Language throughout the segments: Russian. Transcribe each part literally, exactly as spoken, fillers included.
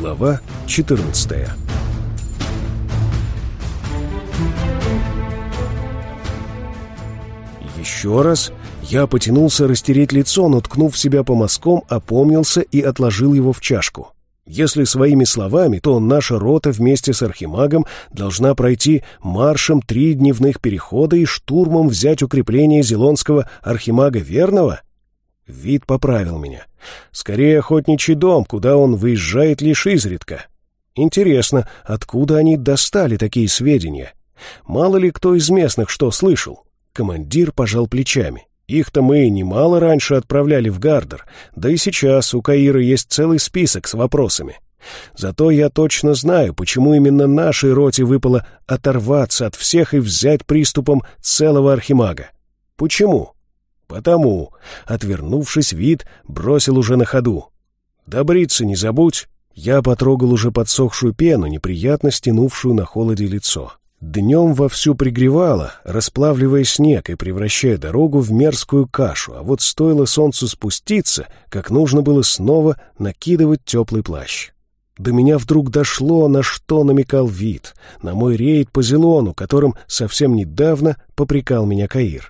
Глава четырнадцатая. Еще раз я потянулся растереть лицо, но, ткнув себя по мазкам, опомнился и отложил его в чашку. Если своими словами, то наша рота вместе с архимагом должна пройти маршем три дневных перехода и штурмом взять укрепление зелонского архимага Верного? Вид поправил меня. Скорее охотничий дом, куда он выезжает лишь изредка. Интересно, откуда они достали такие сведения? Мало ли кто из местных что слышал? Командир пожал плечами. Их-то мы немало раньше отправляли в Гардер, да и сейчас у Каира есть целый список с вопросами. Зато я точно знаю, почему именно нашей роте выпало оторваться от всех и взять приступом целого архимага. Почему? Потому, отвернувшись, Вид бросил уже на ходу. «Да бриться не забудь!» Я потрогал уже подсохшую пену, неприятно стянувшую на холоде лицо. Днем вовсю пригревало, расплавливая снег и превращая дорогу в мерзкую кашу, а вот стоило солнцу спуститься, как нужно было снова накидывать теплый плащ. До меня вдруг дошло, на что намекал Вид, на мой рейд по Зелону, которым совсем недавно попрекал меня Каир.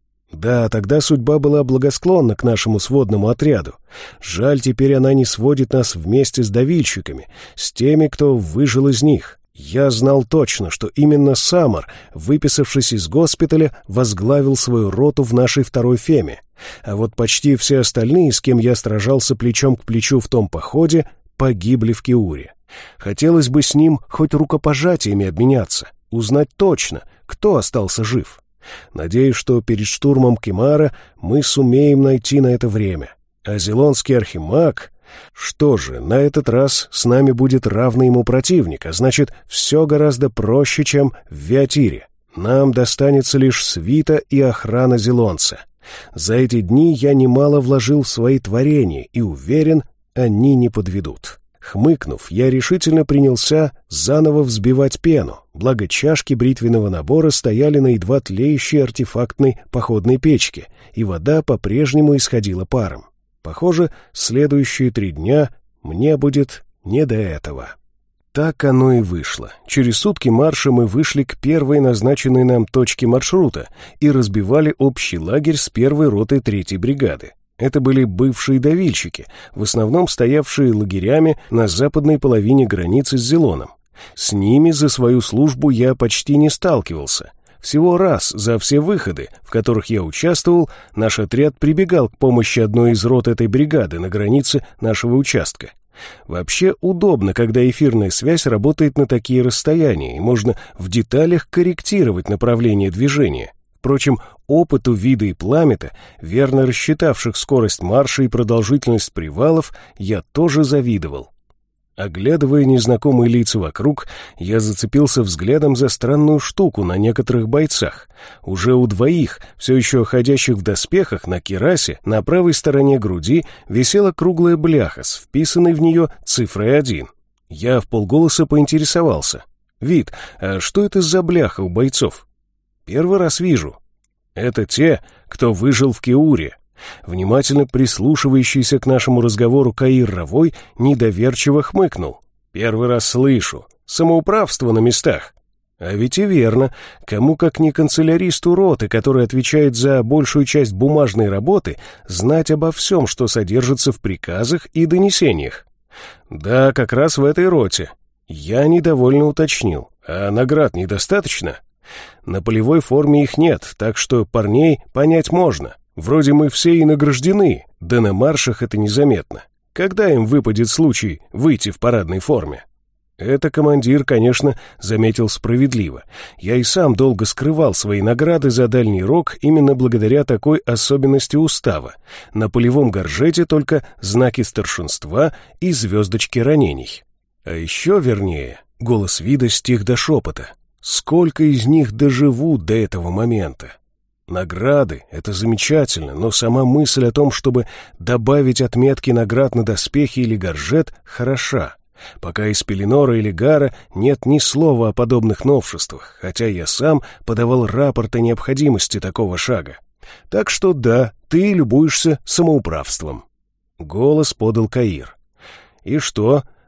Да, тогда судьба была благосклонна к нашему сводному отряду. Жаль, теперь она не сводит нас вместе с давильщиками, с теми, кто выжил из них. Я знал точно, что именно Самар, выписавшись из госпиталя, возглавил свою роту в нашей второй феме. А вот почти все остальные, с кем я сражался плечом к плечу в том походе, погибли в Киуре. Хотелось бы с ним хоть рукопожатиями обменяться, узнать точно, кто остался жив. Надеюсь, что перед штурмом Кемара мы сумеем найти на это время. А зелонский архимаг... Что же, на этот раз с нами будет равный ему противник, а значит, все гораздо проще, чем в Виатире. Нам достанется лишь свита и охрана зелонца. За эти дни я немало вложил в свои творения и уверен, они не подведут. Хмыкнув, я решительно принялся заново взбивать пену, благо чашки бритвенного набора стояли на едва тлеющей артефактной походной печке, и вода по-прежнему исходила паром. Похоже, следующие три дня мне будет не до этого. Так оно и вышло. Через сутки марша мы вышли к первой назначенной нам точке маршрута и разбивали общий лагерь с первой ротой третьей бригады. Это были бывшие давильщики, в основном стоявшие лагерями на западной половине границы с Зелоном. С ними за свою службу я почти не сталкивался. Всего раз за все выходы, в которых я участвовал, наш отряд прибегал к помощи одной из рот этой бригады на границе нашего участка. Вообще удобно, когда эфирная связь работает на такие расстояния, и можно в деталях корректировать направление движения. Впрочем, опыту Вида и Пламета, верно рассчитавших скорость марша и продолжительность привалов, я тоже завидовал. Оглядывая незнакомые лица вокруг, я зацепился взглядом за странную штуку на некоторых бойцах. Уже у двоих, все еще ходящих в доспехах, на кирасе, на правой стороне груди висела круглая бляха с вписанной в нее цифрой один. Я вполголоса поинтересовался. «Вид, а что это за бляха у бойцов?» «Первый раз вижу». «Это те, кто выжил в Киуре». Внимательно прислушивающийся к нашему разговору Каир Равой недоверчиво хмыкнул. «Первый раз слышу. Самоуправство на местах». А ведь и верно. Кому как не канцеляристу роты, который отвечает за большую часть бумажной работы, знать обо всем, что содержится в приказах и донесениях. Да, как раз в этой роте. Я недовольно уточнил. А наград недостаточно? На полевой форме их нет, так что парней понять можно. Вроде мы все и награждены, да на маршах это незаметно. Когда им выпадет случай выйти в парадной форме? Это командир, конечно, заметил справедливо. Я и сам долго скрывал свои награды за дальний рог именно благодаря такой особенности устава. На полевом горжете только знаки старшинства и звездочки ранений. А еще вернее, голос Вида стих до шепота. Сколько из них доживут до этого момента? Награды — это замечательно, но сама мысль о том, чтобы добавить отметки наград на доспехи или горжет, хороша. Пока из Пеленора или Гара нет ни слова о подобных новшествах, хотя я сам подавал рапорт о необходимости такого шага. Так что да, ты любуешься самоуправством. Голос подал Каир. И что,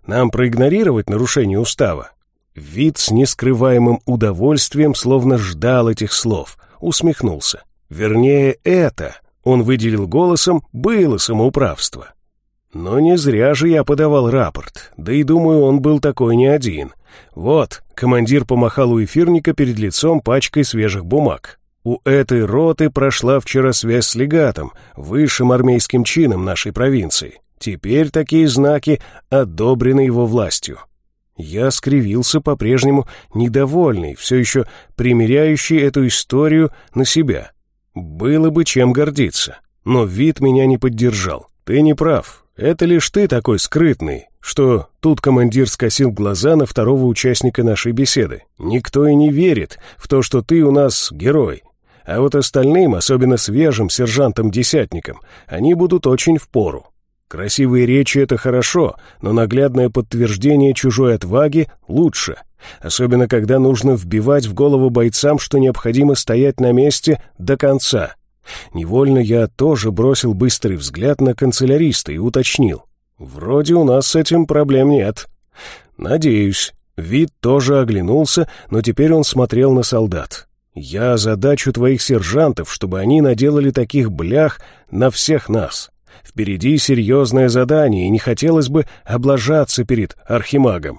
Нам проигнорировать нарушение устава?» Вит с нескрываемым удовольствием словно ждал этих слов, усмехнулся. Вернее, это, он выделил голосом, было самоуправство. Но не зря же я подавал рапорт, да и думаю, он был такой не один. Вот, командир помахал у эфирника перед лицом пачкой свежих бумаг. У этой роты прошла вчера связь с легатом, высшим армейским чином нашей провинции. Теперь такие знаки одобрены его властью. Я скривился, по-прежнему недовольный, все еще примеряющий эту историю на себя. Было бы чем гордиться, но Вит меня не поддержал. Ты не прав, это лишь ты такой скрытный, что тут командир скосил глаза на второго участника нашей беседы. Никто и не верит в то, что ты у нас герой. А вот остальным, особенно свежим сержантам-десятникам, они будут очень впору. Красивые речи — это хорошо, но наглядное подтверждение чужой отваги лучше. Особенно, когда нужно вбивать в голову бойцам, что необходимо стоять на месте до конца. Невольно я тоже бросил быстрый взгляд на канцеляриста и уточнил. Вроде у нас с этим проблем нет. Надеюсь. Вит тоже оглянулся, но теперь он смотрел на солдат. Я озадачу твоих сержантов, чтобы они наделали таких блях на всех нас. Впереди серьезное задание, и не хотелось бы облажаться перед архимагом.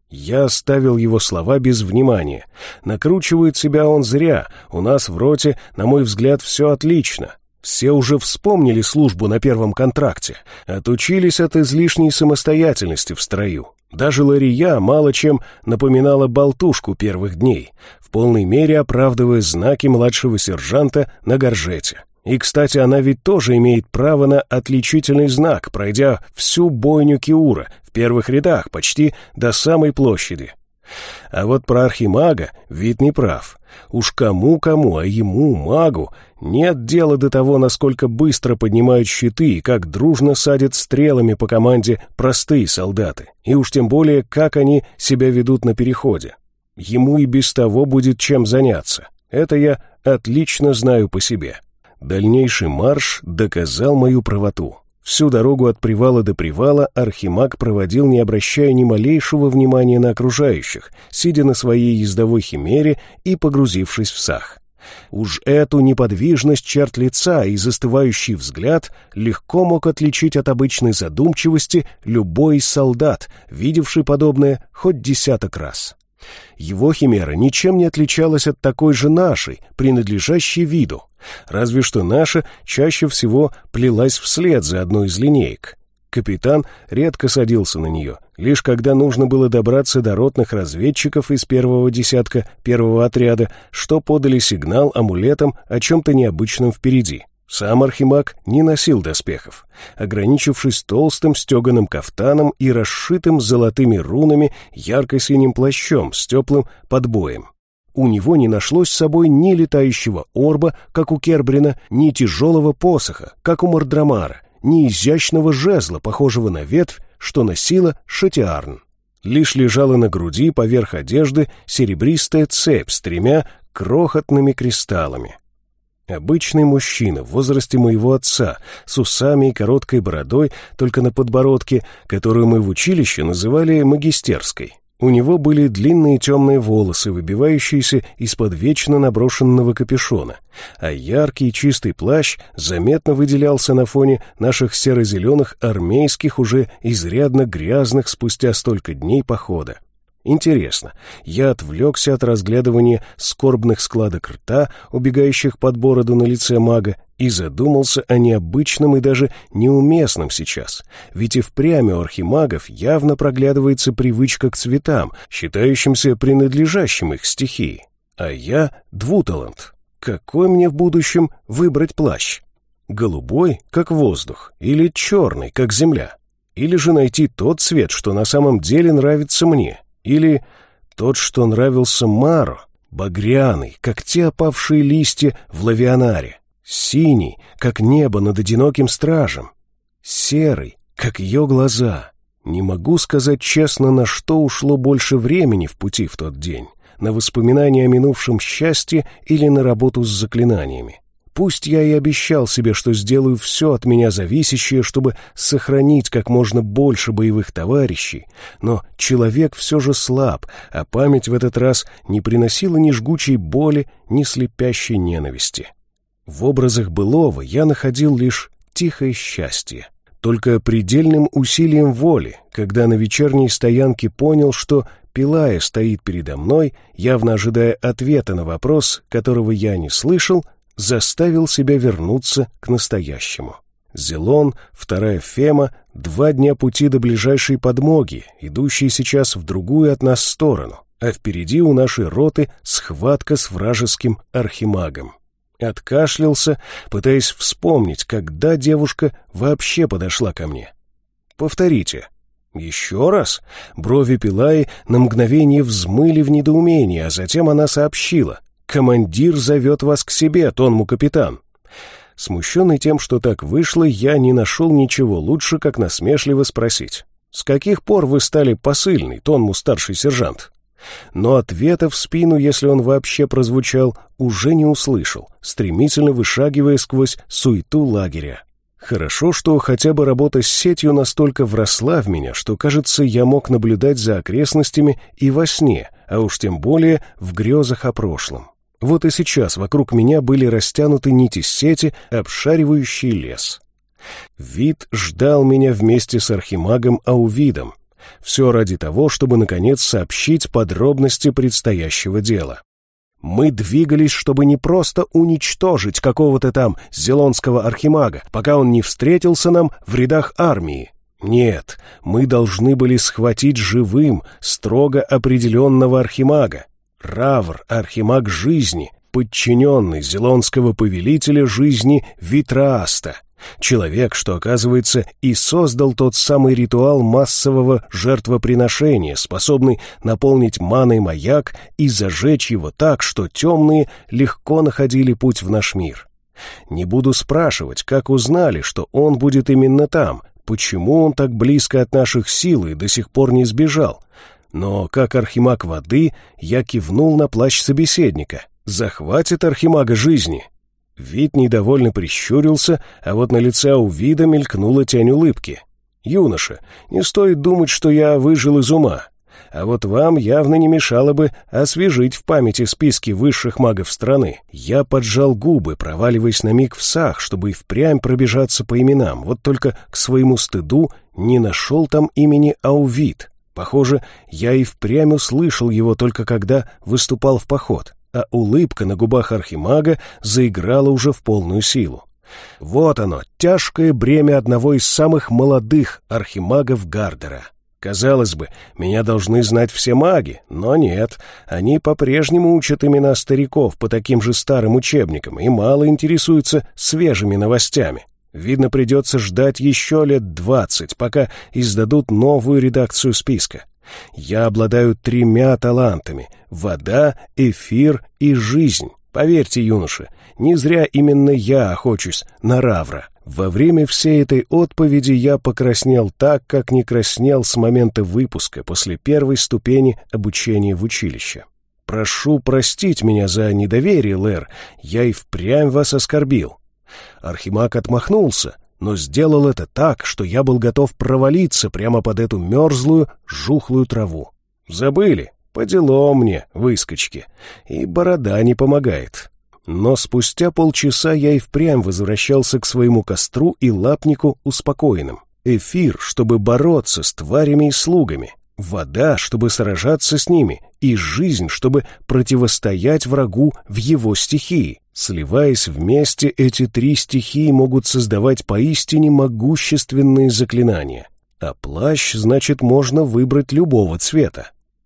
Я оставил его слова без внимания. Накручивает себя он зря. У нас в роте, на мой взгляд, все отлично. Все уже вспомнили службу на первом контракте, отучились от излишней самостоятельности в строю. Даже Лария мало чем напоминала болтушку первых дней, в полной мере оправдывая знаки младшего сержанта на горжете. И, кстати, она ведь тоже имеет право на отличительный знак, пройдя всю бойню Киура в первых рядах, почти до самой площади. А вот про архимага Вит не прав. Уж кому-кому, а ему, магу, нет дела до того, насколько быстро поднимают щиты и как дружно садят стрелами по команде простые солдаты. И уж тем более, как они себя ведут на переходе. Ему и без того будет чем заняться. Это я отлично знаю по себе. Дальнейший марш доказал мою правоту. Всю дорогу от привала до привала архимаг проводил, не обращая ни малейшего внимания на окружающих, сидя на своей ездовой химере и погрузившись в сах. Уж эту неподвижность черт лица и застывающий взгляд легко мог отличить от обычной задумчивости любой из солдат, видевший подобное хоть десяток раз. Его химера ничем не отличалась от такой же нашей, принадлежащей виду. Разве что наша чаще всего плелась вслед за одной из линеек. Капитан редко садился на нее, лишь когда нужно было добраться до ротных разведчиков из первого десятка первого отряда, что подали сигнал амулетам о чем-то необычном впереди. Сам архимаг не носил доспехов, ограничившись толстым стеганым кафтаном и расшитым золотыми рунами ярко-синим плащом с теплым подбоем. У него не нашлось с собой ни летающего орба, как у Кербрина, ни тяжелого посоха, как у Мордрамара, ни изящного жезла, похожего на ветвь, что носила Шатиарн. Лишь лежала на груди поверх одежды серебристая цепь с тремя крохотными кристаллами. Обычный мужчина в возрасте моего отца, с усами и короткой бородой, только на подбородке, которую мы в училище называли магистерской. У него были длинные темные волосы, выбивающиеся из-под вечно наброшенного капюшона, а яркий чистый плащ заметно выделялся на фоне наших серо-зеленых армейских, уже изрядно грязных спустя столько дней похода. Интересно, я отвлекся от разглядывания скорбных складок рта, убегающих под бороду на лице мага, и задумался о необычном и даже неуместном сейчас, ведь и впрямь у архимагов явно проглядывается привычка к цветам, считающимся принадлежащим их стихии. А я двуталант. Какой мне в будущем выбрать плащ? Голубой, как воздух, или черный, как земля? Или же найти тот цвет, что на самом деле нравится мне? Или тот, что нравился Маро, багряный, как те опавшие листья в Лавионаре, синий, как небо над одиноким стражем, серый, как ее глаза. Не могу сказать честно, на что ушло больше времени в пути в тот день, на воспоминания о минувшем счастье или на работу с заклинаниями. Пусть я и обещал себе, что сделаю все от меня зависящее, чтобы сохранить как можно больше боевых товарищей, но человек все же слаб, а память в этот раз не приносила ни жгучей боли, ни слепящей ненависти. В образах былого я находил лишь тихое счастье. Только предельным усилием воли, когда на вечерней стоянке понял, что Пилая стоит передо мной, явно ожидая ответа на вопрос, которого я не слышал, заставил себя вернуться к настоящему. Зелон, вторая Фема, два дня пути до ближайшей подмоги, идущей сейчас в другую от нас сторону, а впереди у нашей роты схватка с вражеским архимагом. Откашлялся, пытаясь вспомнить, когда девушка вообще подошла ко мне. «Повторите». «Еще раз?» Брови Пилаи на мгновение взмыли в недоумении, а затем она сообщила: «Командир зовет вас к себе, Тонму капитан». Смущенный тем, что так вышло, я не нашел ничего лучше, как насмешливо спросить: «С каких пор вы стали посыльный, Тонму старший сержант?» Но ответа в спину, если он вообще прозвучал, уже не услышал, стремительно вышагивая сквозь суету лагеря. Хорошо, что хотя бы работа с сетью настолько вросла в меня, что, кажется, я мог наблюдать за окрестностями и во сне, а уж тем более в грезах о прошлом. Вот и сейчас вокруг меня были растянуты нити сети, обшаривающие лес. Вид ждал меня вместе с архимагом Аувидом. Все ради того, чтобы, наконец, сообщить подробности предстоящего дела. Мы двигались, чтобы не просто уничтожить какого-то там зелонского архимага, пока он не встретился нам в рядах армии. Нет, мы должны были схватить живым строго определенного архимага. Равр — архимаг жизни, подчиненный зелонского повелителя жизни Витрааста. Человек, что, оказывается, и создал тот самый ритуал массового жертвоприношения, способный наполнить маной маяк и зажечь его так, что темные легко находили путь в наш мир. Не буду спрашивать, как узнали, что он будет именно там, почему он так близко от наших сил и до сих пор не сбежал. Но, как архимаг воды, я кивнул на плащ собеседника. «Захватит архимага жизни». Вид недовольно прищурился, а вот на лице Аувида мелькнула тень улыбки. «Юноша, не стоит думать, что я выжил из ума. А вот вам явно не мешало бы освежить в памяти списки высших магов страны». Я поджал губы, проваливаясь на миг в сах, чтобы и впрямь пробежаться по именам, вот только к своему стыду не нашел там имени Аувид. Похоже, я и впрямь услышал его только когда выступал в поход, а улыбка на губах архимага заиграла уже в полную силу. Вот оно, тяжкое бремя одного из самых молодых архимагов Гардера. Казалось бы, меня должны знать все маги, но нет, они по-прежнему учат имена стариков по таким же старым учебникам и мало интересуются свежими новостями. Видно, придется ждать еще лет двадцать, пока издадут новую редакцию списка. Я обладаю тремя талантами — вода, эфир и жизнь. Поверьте, юноша, не зря именно я охочусь на Равра. Во время всей этой отповеди я покраснел так, как не краснел с момента выпуска после первой ступени обучения в училище. Прошу простить меня за недоверие, Лэр, я и впрямь вас оскорбил. Архимаг отмахнулся, но сделал это так, что я был готов провалиться прямо под эту мерзлую, жухлую траву. Забыли? По делам мне, выскочки. И борода не помогает. Но спустя полчаса я и впрямь возвращался к своему костру и лапнику успокоенным. Эфир, чтобы бороться с тварями и слугами. Вода, чтобы сражаться с ними. И жизнь, чтобы противостоять врагу в его стихии. Сливаясь вместе, эти три стихии могут создавать поистине могущественные заклинания. А плащ, значит, можно выбрать любого цвета.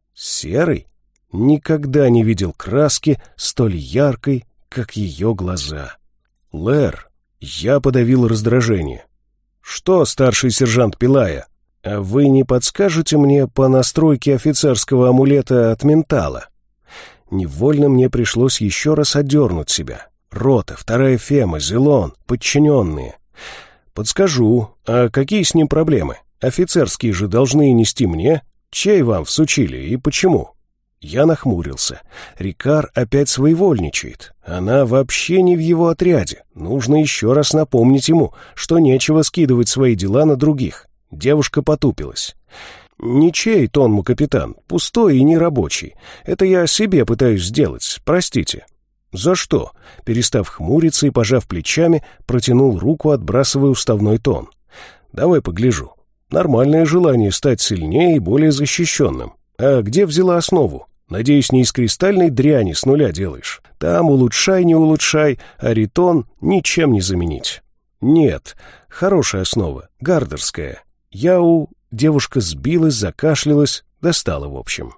Серый? Никогда не видел краски столь яркой, как ее глаза. Лэр, я подавил раздражение. Что, старший сержант Пилая, а вы не подскажете мне по настройке офицерского амулета от ментала? Невольно мне пришлось еще раз одернуть себя. Рота, вторая Фема, Зелон, подчиненные. Подскажу, а какие с ним проблемы? Офицерские же должны нести мне. Чей вам всучили и почему? Я нахмурился. Рикар опять своевольничает. Она вообще не в его отряде. Нужно еще раз напомнить ему, что нечего скидывать свои дела на других. Девушка потупилась. «Ничей, Тонму капитан, пустой и нерабочий. Это я себе пытаюсь сделать, простите». «За что?» Перестав хмуриться и пожав плечами, протянул руку, отбрасывая уставной тон. «Давай погляжу. Нормальное желание стать сильнее и более защищенным. А где взяла основу? Надеюсь, не из кристальной дряни с нуля делаешь. Там улучшай, не улучшай, а ритон ничем не заменить». «Нет, хорошая основа, гардерская. Я у...» Девушка сбилась, закашлялась, достала в общем.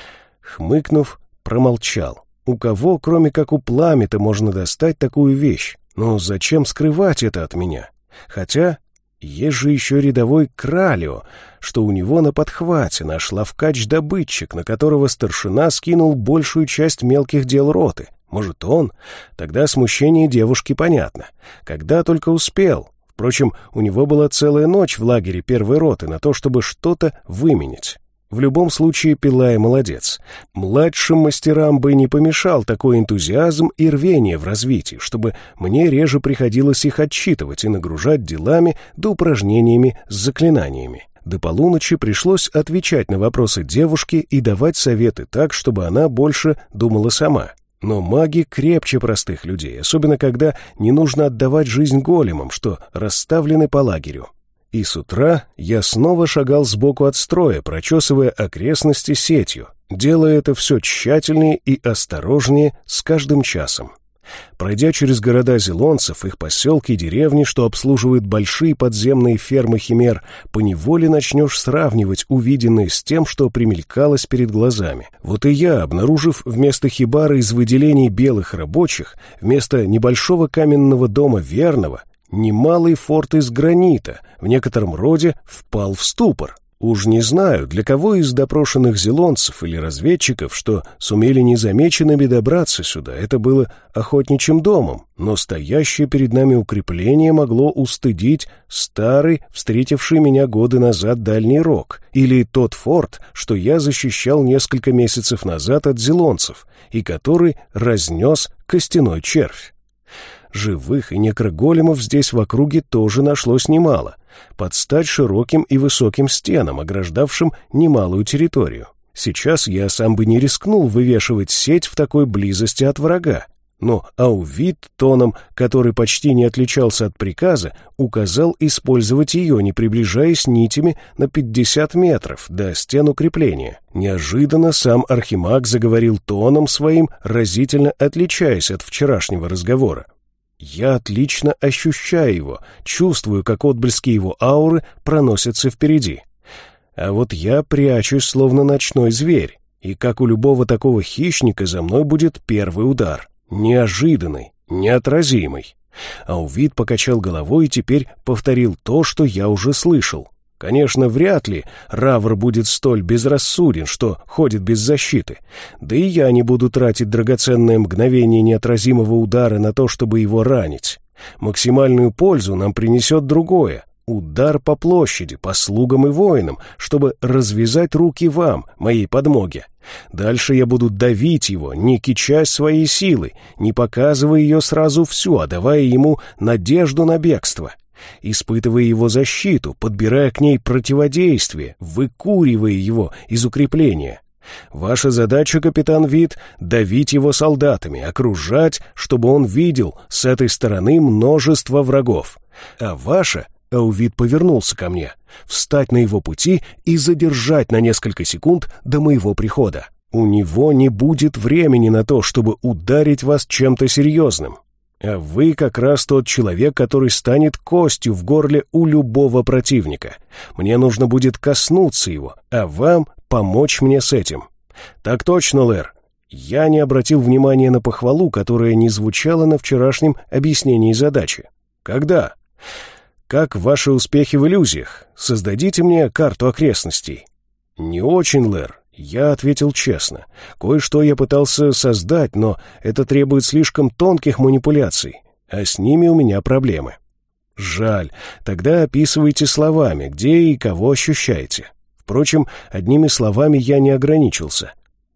Хмыкнув, промолчал. У кого, кроме как у Пламя-то, можно достать такую вещь? Но зачем скрывать это от меня? Хотя есть же еще рядовой Кралио, что у него на подхвате наш ловкач-добытчик, на которого старшина скинул большую часть мелких дел роты. Может, он? Тогда смущение девушки понятно. Когда только успел. Впрочем, у него была целая ночь в лагере первой роты на то, чтобы что-то выменить. В любом случае, Пилай молодец. Младшим мастерам бы не помешал такой энтузиазм и рвение в развитии, чтобы мне реже приходилось их отчитывать и нагружать делами да упражнениями с заклинаниями. До полуночи пришлось отвечать на вопросы девушки и давать советы так, чтобы она больше думала сама. Но маги крепче простых людей, особенно когда не нужно отдавать жизнь големам, что расставлены по лагерю. И с утра я снова шагал сбоку от строя, прочесывая окрестности сетью, делая это все тщательнее и осторожнее с каждым часом. Пройдя через города зелонцев, их поселки и деревни, что обслуживают большие подземные фермы химер, поневоле начнешь сравнивать увиденное с тем, что примелькалось перед глазами. Вот и я, обнаружив вместо хибары из выделений белых рабочих, вместо небольшого каменного дома верного, немалый форт из гранита, в некотором роде впал в ступор. Уж не знаю, для кого из допрошенных зелонцев или разведчиков, что сумели незамеченными добраться сюда, это было охотничьим домом, но стоящее перед нами укрепление могло устыдить старый, встретивший меня годы назад дальний рог, или тот форт, что я защищал несколько месяцев назад от зелонцев, и который разнес костяной червь. Живых и некроголемов здесь в округе тоже нашлось немало, под стать широким и высоким стенам, ограждавшим немалую территорию. Сейчас я сам бы не рискнул вывешивать сеть в такой близости от врага, но Аувит тоном, который почти не отличался от приказа, указал использовать ее, не приближаясь нитями на пятьдесят метров до стен укрепления. Неожиданно сам архимаг заговорил тоном своим, разительно отличаясь от вчерашнего разговора. Я отлично ощущаю его, чувствую, как отблески его ауры проносятся впереди. А вот я прячусь, словно ночной зверь, и как у любого такого хищника за мной будет первый удар. Неожиданный, неотразимый. Аувит покачал головой и теперь повторил то, что я уже слышал. Конечно, вряд ли Равр будет столь безрассуден, что ходит без защиты. Да и я не буду тратить драгоценное мгновение неотразимого удара на то, чтобы его ранить. Максимальную пользу нам принесет другое. Удар по площади, по слугам и воинам, чтобы развязать руки вам, моей подмоге. Дальше я буду давить его, не кичась своей силой, не показывая ее сразу всю, а давая ему надежду на бегство. Испытывая его защиту, подбирая к ней противодействие, выкуривая его из укрепления. Ваша задача, капитан Вит, давить его солдатами, окружать, чтобы он видел с этой стороны множество врагов. А ваша, Аувит повернулся ко мне, встать на его пути и задержать на несколько секунд до моего прихода. У него не будет времени на то, чтобы ударить вас чем-то серьезным. А вы как раз тот человек, который станет костью в горле у любого противника. Мне нужно будет коснуться его, а вам помочь мне с этим. Так точно, Лэр. Я не обратил внимания на похвалу, которая не звучала на вчерашнем объяснении задачи. Когда? Как ваши успехи в иллюзиях? Создадите мне карту окрестностей. Не очень, Лэр. Я ответил честно. Кое-что я пытался создать, но это требует слишком тонких манипуляций, а с ними у меня проблемы. Жаль. Тогда описывайте словами, где и кого ощущаете. Впрочем, одними словами я не ограничился.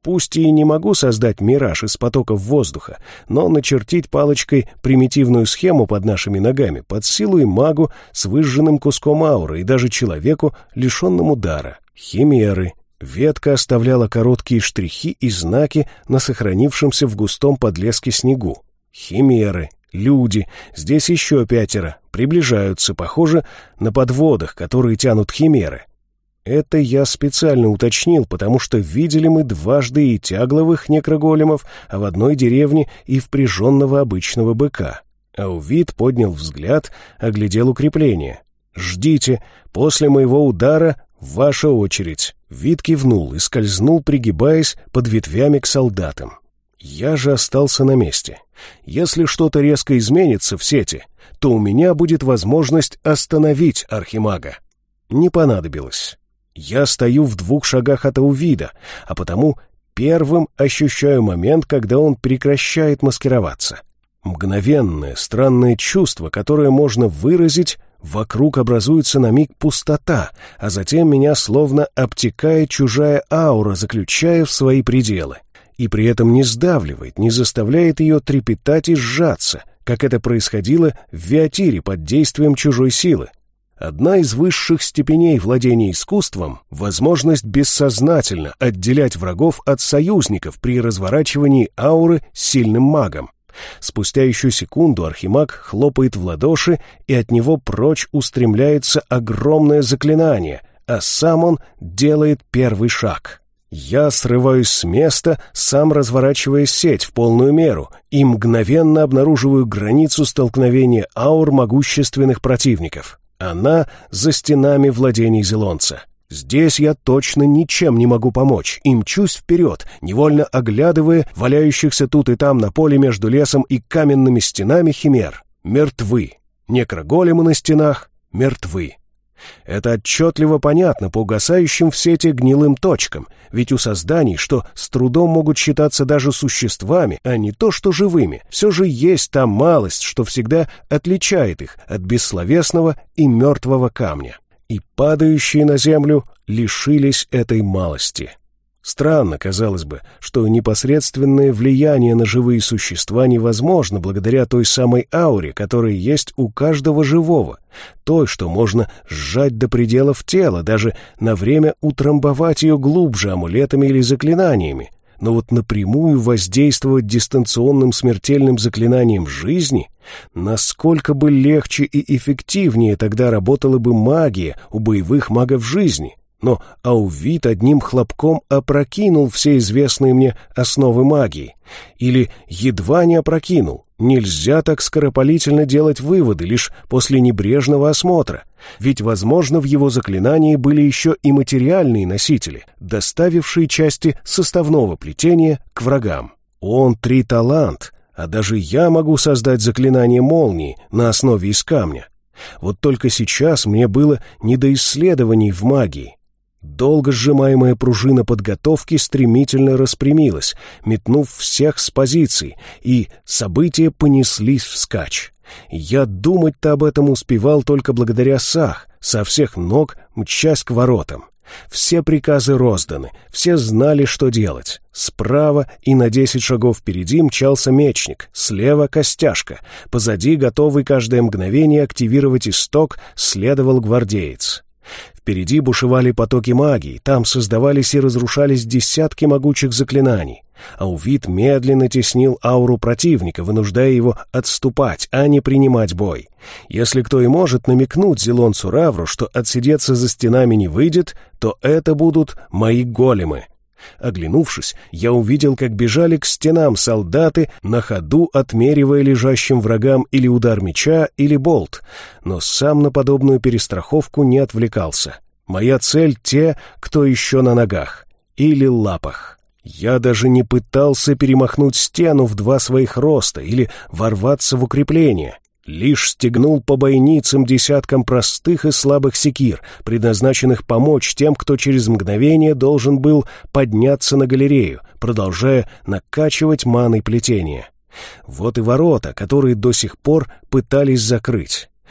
Пусть и не могу создать мираж из потоков воздуха, но начертить палочкой примитивную схему под нашими ногами под силу и магу с выжженным куском ауры, и даже человеку, лишенному дара. Химеры. Ветка оставляла короткие штрихи и знаки на сохранившемся в густом подлеске снегу. Химеры. Люди. Здесь еще пятеро. Приближаются, похоже, на подводах, которые тянут химеры. Это я специально уточнил, потому что видели мы дважды и тягловых некроголемов, а в одной деревне и впряженного обычного быка. Аувит поднял взгляд, оглядел укрепление. «Ждите, после моего удара ваша очередь». Вид кивнул и скользнул, пригибаясь под ветвями к солдатам. Я же остался на месте. Если что-то резко изменится в сети, то у меня будет возможность остановить архимага. Не понадобилось. Я стою в двух шагах от Аувида, а потому первым ощущаю момент, когда он прекращает маскироваться. Мгновенное, странное чувство, которое можно выразить, вокруг образуется на миг пустота, а затем меня словно обтекает чужая аура, заключая в свои пределы. И при этом не сдавливает, не заставляет ее трепетать и сжаться, как это происходило в Виатире под действием чужой силы. Одна из высших степеней владения искусством — возможность бессознательно отделять врагов от союзников при разворачивании ауры с сильным магом. Спустя еще секунду архимаг хлопает в ладоши, и от него прочь устремляется огромное заклинание, а сам он делает первый шаг. Я срываюсь с места, сам разворачивая сеть в полную меру, и мгновенно обнаруживаю границу столкновения аур могущественных противников. Она за стенами владений Зелонца. Здесь я точно ничем не могу помочь, и мчусь вперед, невольно оглядывая валяющихся тут и там на поле между лесом и каменными стенами химер. Мертвы. Некроголемы на стенах мертвы. Это отчетливо понятно по угасающим в сети гнилым точкам, ведь у созданий, что с трудом могут считаться даже существами, а не то что живыми, все же есть та малость, что всегда отличает их от бессловесного и мертвого камня. И падающие на землю лишились этой малости. Странно, казалось бы, что непосредственное влияние на живые существа невозможно благодаря той самой ауре, которая есть у каждого живого, той, что можно сжать до пределов тела, даже на время утрамбовать ее глубже амулетами или заклинаниями. Но вот напрямую воздействовать дистанционным смертельным заклинанием жизни, насколько бы легче и эффективнее тогда работала бы магия у боевых магов жизни. Но Аувит одним хлопком опрокинул все известные мне основы магии. Или едва не опрокинул. Нельзя так скоропалительно делать выводы лишь после небрежного осмотра. Ведь, возможно, в его заклинании были еще и материальные носители, доставившие части составного плетения к врагам. Он триталант, а даже я могу создать заклинание молнии на основе из камня. Вот только сейчас мне было не до исследований в магии. Долго сжимаемая пружина подготовки стремительно распрямилась, метнув всех с позиций, и события понеслись вскачь. Я думать-то об этом успевал только благодаря Сах, со всех ног мчась к воротам. Все приказы розданы, все знали, что делать. Справа и на десять шагов впереди мчался мечник, слева — костяшка, позади, готовый каждое мгновение активировать исток, следовал гвардеец. Впереди бушевали потоки магии, там создавались и разрушались десятки могучих заклинаний. Аувит медленно теснил ауру противника, вынуждая его отступать, а не принимать бой. Если кто и может намекнуть Зелонцу Равру, что отсидеться за стенами не выйдет, то это будут мои големы. Оглянувшись, я увидел, как бежали к стенам солдаты, на ходу отмеривая лежащим врагам или удар меча, или болт, но сам на подобную перестраховку не отвлекался. Моя цель — те, кто еще на ногах или лапах. Я даже не пытался перемахнуть стену в два своих роста или ворваться в укрепление. Лишь стегнул по бойницам десяткам простых и слабых секир, предназначенных помочь тем, кто через мгновение должен был подняться на галерею, продолжая накачивать маной плетение. Вот и ворота, которые до сих пор пытались закрыть.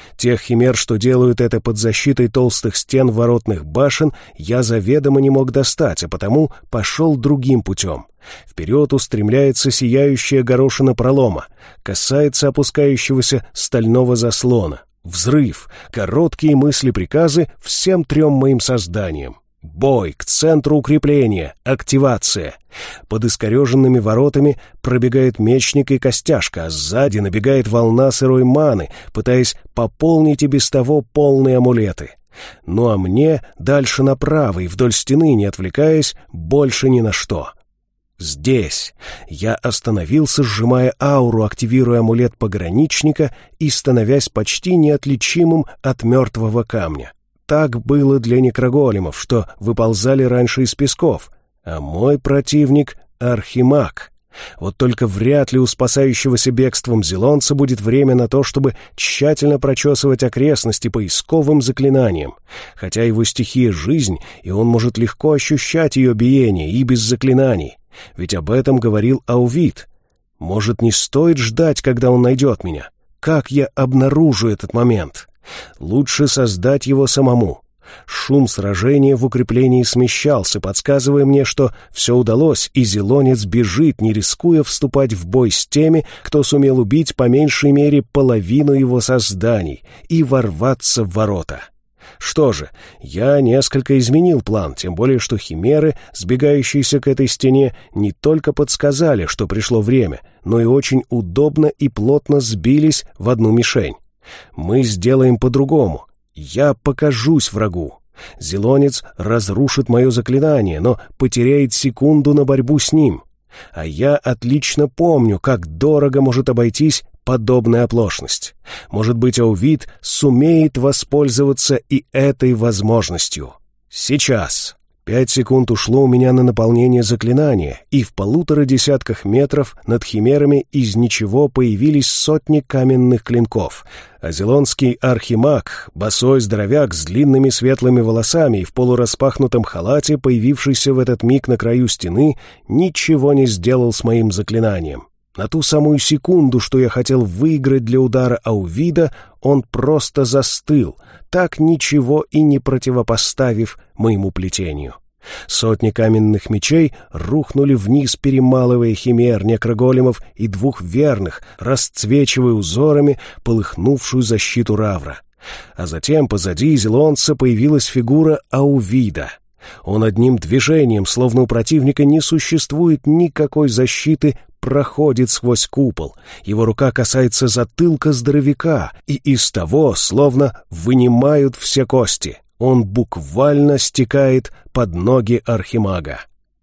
Тех химер, что делают это под защитой толстых стен воротных башен, я заведомо не мог достать, а потому пошел другим путем. Вперед устремляется сияющая горошина пролома, касается опускающегося стального заслона. Взрыв, короткие мысли-приказы всем трем моим созданиям. Бой, к центру укрепления, активация. Под искореженными воротами пробегает мечник и костяшка, а сзади набегает волна сырой маны, пытаясь пополнить и без того полные амулеты. Ну а мне дальше направо и вдоль стены, не отвлекаясь, больше ни на что. Здесь я остановился, сжимая ауру, активируя амулет пограничника и становясь почти неотличимым от мертвого камня. Так было для некроголемов, что выползали раньше из песков, а мой противник — архимаг. Вот только вряд ли у спасающегося бегством зелонца будет время на то, чтобы тщательно прочесывать окрестности поисковым заклинанием, хотя его стихия — жизнь, и он может легко ощущать ее биение и без заклинаний, ведь об этом говорил Аувит. Может, не стоит ждать, когда он найдет меня? Как я обнаружу этот момент? Лучше создать его самому. Шум сражения в укреплении смещался, подсказывая мне, что все удалось, и зелонец бежит, не рискуя вступать в бой с теми, кто сумел убить по меньшей мере половину его созданий и ворваться в ворота. Что же, я несколько изменил план, тем более что химеры, сбегающиеся к этой стене, не только подсказали, что пришло время, но и очень удобно и плотно сбились в одну мишень. Мы сделаем по-другому. Я покажусь врагу. Зелонец разрушит мое заклинание, но потеряет секунду на борьбу с ним. А я отлично помню, как дорого может обойтись подобная оплошность. Может быть, Аувит сумеет воспользоваться и этой возможностью. Сейчас. Пять секунд ушло у меня на наполнение заклинания, и в полутора десятках метров над химерами из ничего появились сотни каменных клинков, а зелонский архимаг, босой здоровяк с длинными светлыми волосами и в полураспахнутом халате, появившийся в этот миг на краю стены, ничего не сделал с моим заклинанием. На ту самую секунду, что я хотел выиграть для удара Аувида, он просто застыл, так ничего и не противопоставив моему плетению. Сотни каменных мечей рухнули вниз, перемалывая химер, некроголемов и двух верных, расцвечивая узорами полыхнувшую защиту Равра. А затем позади зелонца появилась фигура Аувида. Он одним движением, словно у противника не существует никакой защиты, проходит сквозь купол. Его рука касается затылка здоровяка, и из того словно вынимают все кости. Он буквально стекает под ноги архимага.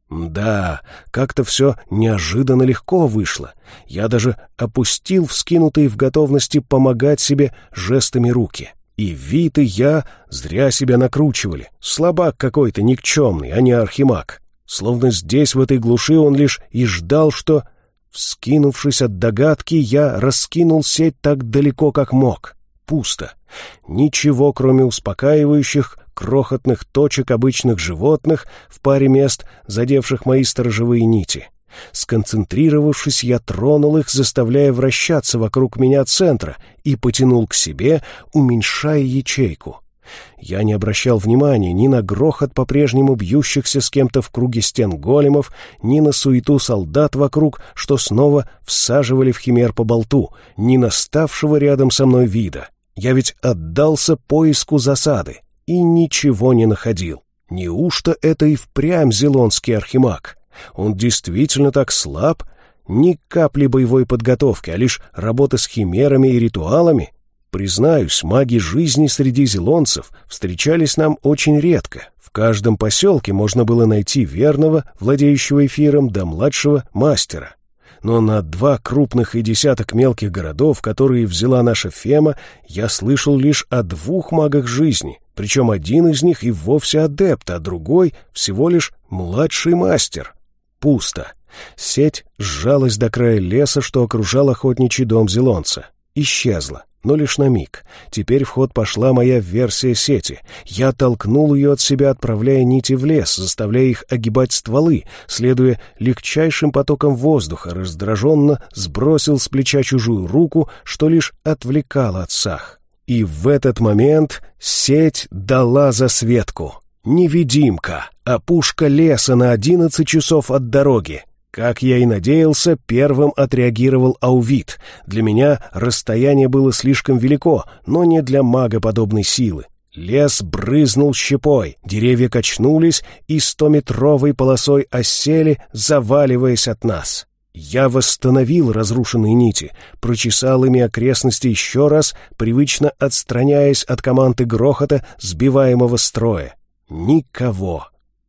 Да, как-то все неожиданно легко вышло. Я даже опустил вскинутые в готовности помогать себе жестами руки. И Вит, и я зря себя накручивали. Слабак какой-то никчемный, а не архимаг. Словно здесь, в этой глуши, он лишь и ждал, что... Вскинувшись от догадки, я раскинул сеть так далеко, как мог. Пусто. Ничего, кроме успокаивающих, крохотных точек обычных животных в паре мест, задевших мои сторожевые нити. Сконцентрировавшись, я тронул их, заставляя вращаться вокруг меня центра, и потянул к себе, уменьшая ячейку. Я не обращал внимания ни на грохот по-прежнему бьющихся с кем-то в круге стен големов, ни на суету солдат вокруг, что снова всаживали в химер по болту, ни на ставшего рядом со мной Вида. Я ведь отдался поиску засады и ничего не находил. Неужто это и впрямь зелонский архимаг? Он действительно так слаб? Ни капли боевой подготовки, а лишь работа с химерами и ритуалами? Признаюсь, маги жизни среди зелонцев встречались нам очень редко. В каждом поселке можно было найти верного, владеющего эфиром, до младшего мастера. Но на два крупных и десяток мелких городов, которые взяла наша Фема, я слышал лишь о двух магах жизни, причем один из них и вовсе адепт, а другой всего лишь младший мастер. Пусто. Сеть сжалась до края леса, что окружал охотничий дом зелонца. Исчезла. Но лишь на миг. Теперь в ход пошла моя версия сети. Я толкнул ее от себя, отправляя нити в лес, заставляя их огибать стволы, следуя легчайшим потоком воздуха, раздраженно сбросил с плеча чужую руку, что лишь отвлекало от сах. И в этот момент сеть дала засветку. Невидимка, опушка леса на одиннадцать часов от дороги. Как я и надеялся, первым отреагировал Аувит. Для меня расстояние было слишком велико, но не для мага подобной силы. Лес брызнул щепой, деревья качнулись и стометровой полосой осели, заваливаясь от нас. Я восстановил разрушенные нити, прочесал ими окрестности еще раз, привычно отстраняясь от команд и грохота сбиваемого строя. Никого.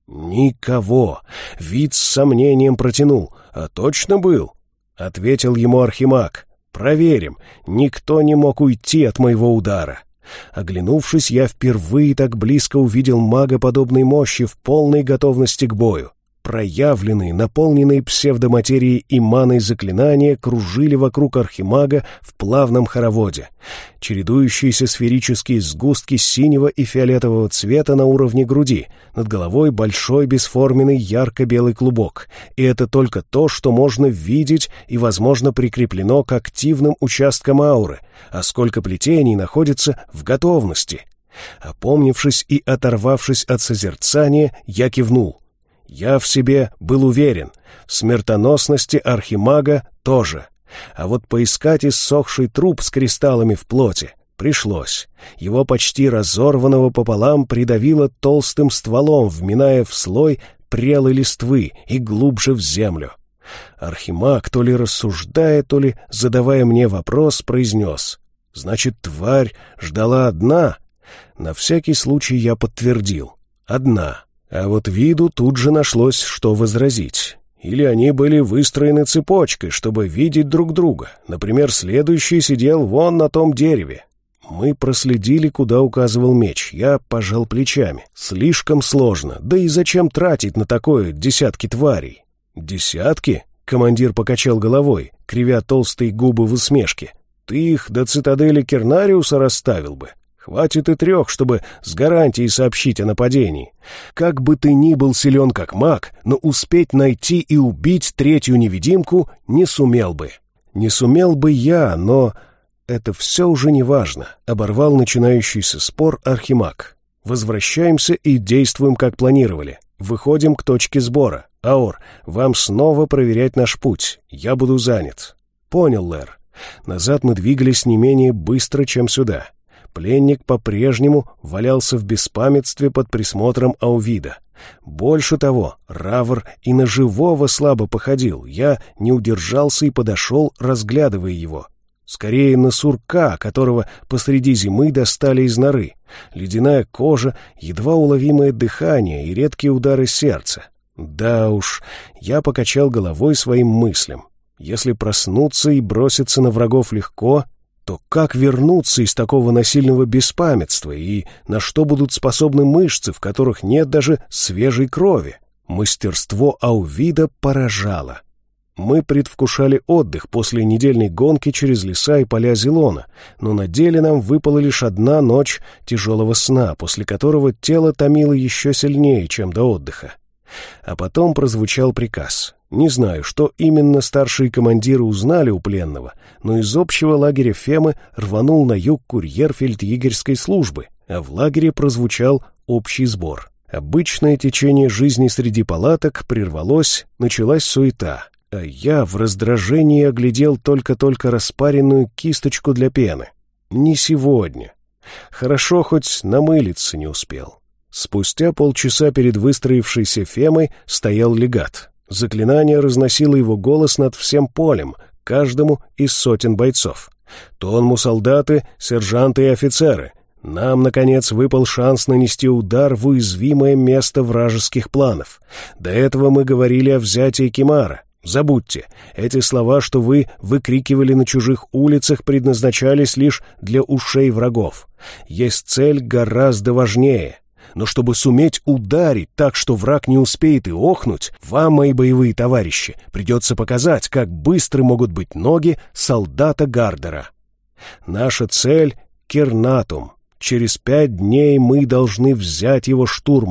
Никого. Вид с сомнением протянул. А точно был? Ответил ему Архимаг. Проверим. Никто не мог уйти от моего удара. Оглянувшись, я впервые так близко увидел мага подобной мощи в полной готовности к бою. Проявленные, наполненные псевдоматерией и маной заклинания кружили вокруг Архимага в плавном хороводе. Чередующиеся сферические сгустки синего и фиолетового цвета на уровне груди, над головой большой бесформенный ярко-белый клубок. И это только то, что можно видеть и, возможно, прикреплено к активным участкам ауры, а сколько плетений находится в готовности. Опомнившись и оторвавшись от созерцания, я кивнул. Я в себе был уверен, в смертоносности Архимага тоже. А вот поискать иссохший труп с кристаллами в плоти пришлось. Его почти разорванного пополам придавило толстым стволом, вминая в слой прелой листвы и глубже в землю. Архимаг, то ли рассуждая, то ли задавая мне вопрос, произнес: «Значит, тварь ждала одна?» На всякий случай я подтвердил: «Одна». А вот виду тут же нашлось, что возразить. Или они были выстроены цепочкой, чтобы видеть друг друга. Например, следующий сидел вон на том дереве. Мы проследили, куда указывал меч. Я пожал плечами. Слишком сложно. Да и зачем тратить на такое десятки тварей? Десятки? Командир покачал головой, кривя толстые губы в усмешке. Ты их до цитадели Кернариуса расставил бы. Хватит и трех, чтобы с гарантией сообщить о нападении. Как бы ты ни был силен как маг, но успеть найти и убить третью невидимку не сумел бы. Не сумел бы я, но это все уже не важно, оборвал начинающийся спор Архимаг. Возвращаемся и действуем, как планировали. Выходим к точке сбора. Аор, вам снова проверять наш путь. Я буду занят. Понял, Лэр. Назад мы двигались не менее быстро, чем сюда. Пленник по-прежнему валялся в беспамятстве под присмотром Аувида. Больше того, Равр и на живого слабо походил. Я не удержался и подошел, разглядывая его. Скорее на сурка, которого посреди зимы достали из норы. Ледяная кожа, едва уловимое дыхание и редкие удары сердца. Да уж, я покачал головой своим мыслям. Если проснуться и броситься на врагов легко, то как вернуться из такого насильного беспамятства и на что будут способны мышцы, в которых нет даже свежей крови? Мастерство Аувида поражало. Мы предвкушали отдых после недельной гонки через леса и поля Зелона, но на деле нам выпала лишь одна ночь тяжелого сна, после которого тело томило еще сильнее, чем до отдыха. А потом прозвучал приказ. Не знаю, что именно старшие командиры узнали у пленного, но из общего лагеря Фемы рванул на юг курьер фельдъегерской службы, а в лагере прозвучал общий сбор. Обычное течение жизни среди палаток прервалось, началась суета, а я в раздражении оглядел только-только распаренную кисточку для пены. Не сегодня. Хорошо, хоть намылиться не успел. Спустя полчаса перед выстроившейся Фемой стоял легат. Заклинание разносило его голос над всем полем, каждому из сотен бойцов. Тонму солдаты, сержанты и офицеры. Нам, наконец, выпал шанс нанести удар в уязвимое место вражеских планов. До этого мы говорили о взятии Кимара. Забудьте, эти слова, что вы выкрикивали на чужих улицах, предназначались лишь для ушей врагов. Есть цель гораздо важнее. Но чтобы суметь ударить так, что враг не успеет и охнуть, вам, мои боевые товарищи, придется показать, как быстры могут быть ноги солдата Гардера. Наша цель — Кернатум. Через пять дней мы должны взять его штурмом.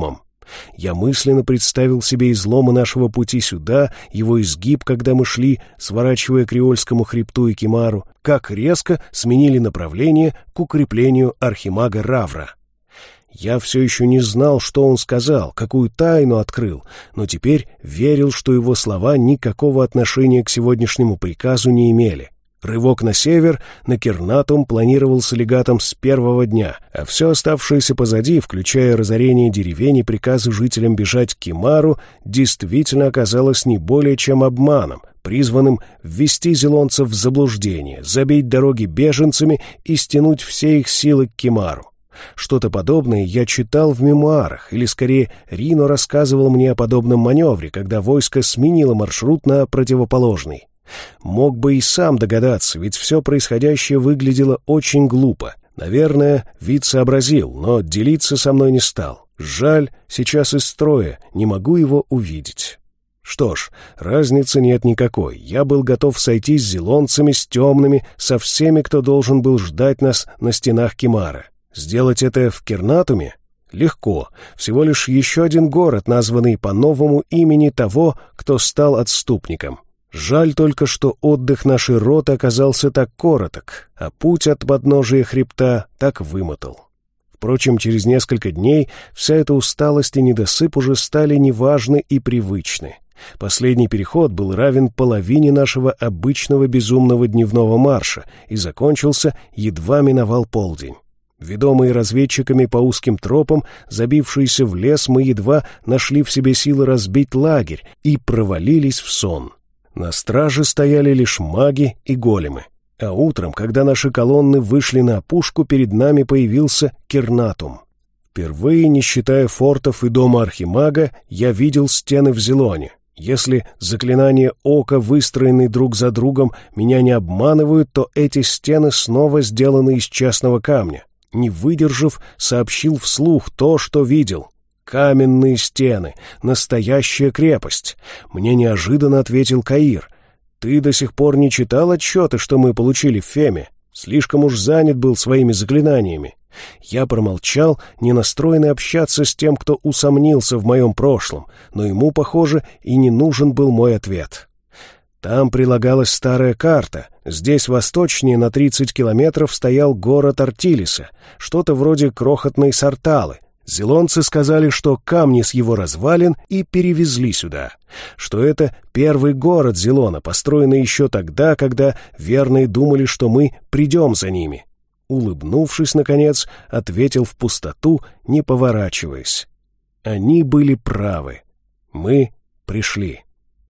Я мысленно представил себе изломы нашего пути сюда, его изгиб, когда мы шли, сворачивая к Риольскому хребту и Кимару, как резко сменили направление к укреплению архимага Равра. Я все еще не знал, что он сказал, какую тайну открыл, но теперь верил, что его слова никакого отношения к сегодняшнему приказу не имели. Рывок на север, на Кернатум, планировался легатом с первого дня, а все оставшееся позади, включая разорение деревень и приказы жителям бежать к Кимару, действительно оказалось не более чем обманом, призванным ввести зелонцев в заблуждение, забить дороги беженцами и стянуть все их силы к Кимару. Что-то подобное я читал в мемуарах, или скорее Рино рассказывал мне о подобном маневре, когда войско сменило маршрут на противоположный. Мог бы и сам догадаться, ведь все происходящее выглядело очень глупо. Наверное, вид сообразил, но делиться со мной не стал. Жаль, сейчас из строя, не могу его увидеть. Что ж, разницы нет никакой. Я был готов сойти с зелонцами, с темными, со всеми, кто должен был ждать нас на стенах Кимара. Сделать это в Кернатуме? Легко. Всего лишь еще один город, названный по новому имени того, кто стал отступником. Жаль только, что отдых нашей роты оказался так короток, а путь от подножия хребта так вымотал. Впрочем, через несколько дней вся эта усталость и недосып уже стали неважны и привычны. Последний переход был равен половине нашего обычного безумного дневного марша и закончился, едва миновал полдень. Ведомые разведчиками по узким тропам, забившиеся в лес, мы едва нашли в себе силы разбить лагерь и провалились в сон. На страже стояли лишь маги и големы. А утром, когда наши колонны вышли на опушку, перед нами появился Кернатум. Впервые, не считая фортов и дома архимага, я видел стены в Зелоне. Если заклинания ока, выстроенные друг за другом, меня не обманывают, то эти стены снова сделаны из частного камня. Не выдержав, сообщил вслух то, что видел. Каменные стены, настоящая крепость. Мне неожиданно ответил Каир. Ты до сих пор не читал отчеты, что мы получили в Феме? Слишком уж занят был своими заклинаниями. Я промолчал, не настроенный общаться с тем, кто усомнился в моем прошлом, но ему, похоже, и не нужен был мой ответ. Там прилагалась старая карта. Здесь восточнее на тридцать километров стоял город Артилиса, что-то вроде крохотной Сарталы. Зелонцы сказали, что камни с его развалин и перевезли сюда, что это первый город Зелона, построенный еще тогда, когда верные думали, что мы придем за ними. Улыбнувшись, наконец, ответил в пустоту, не поворачиваясь. Они были правы. Мы пришли.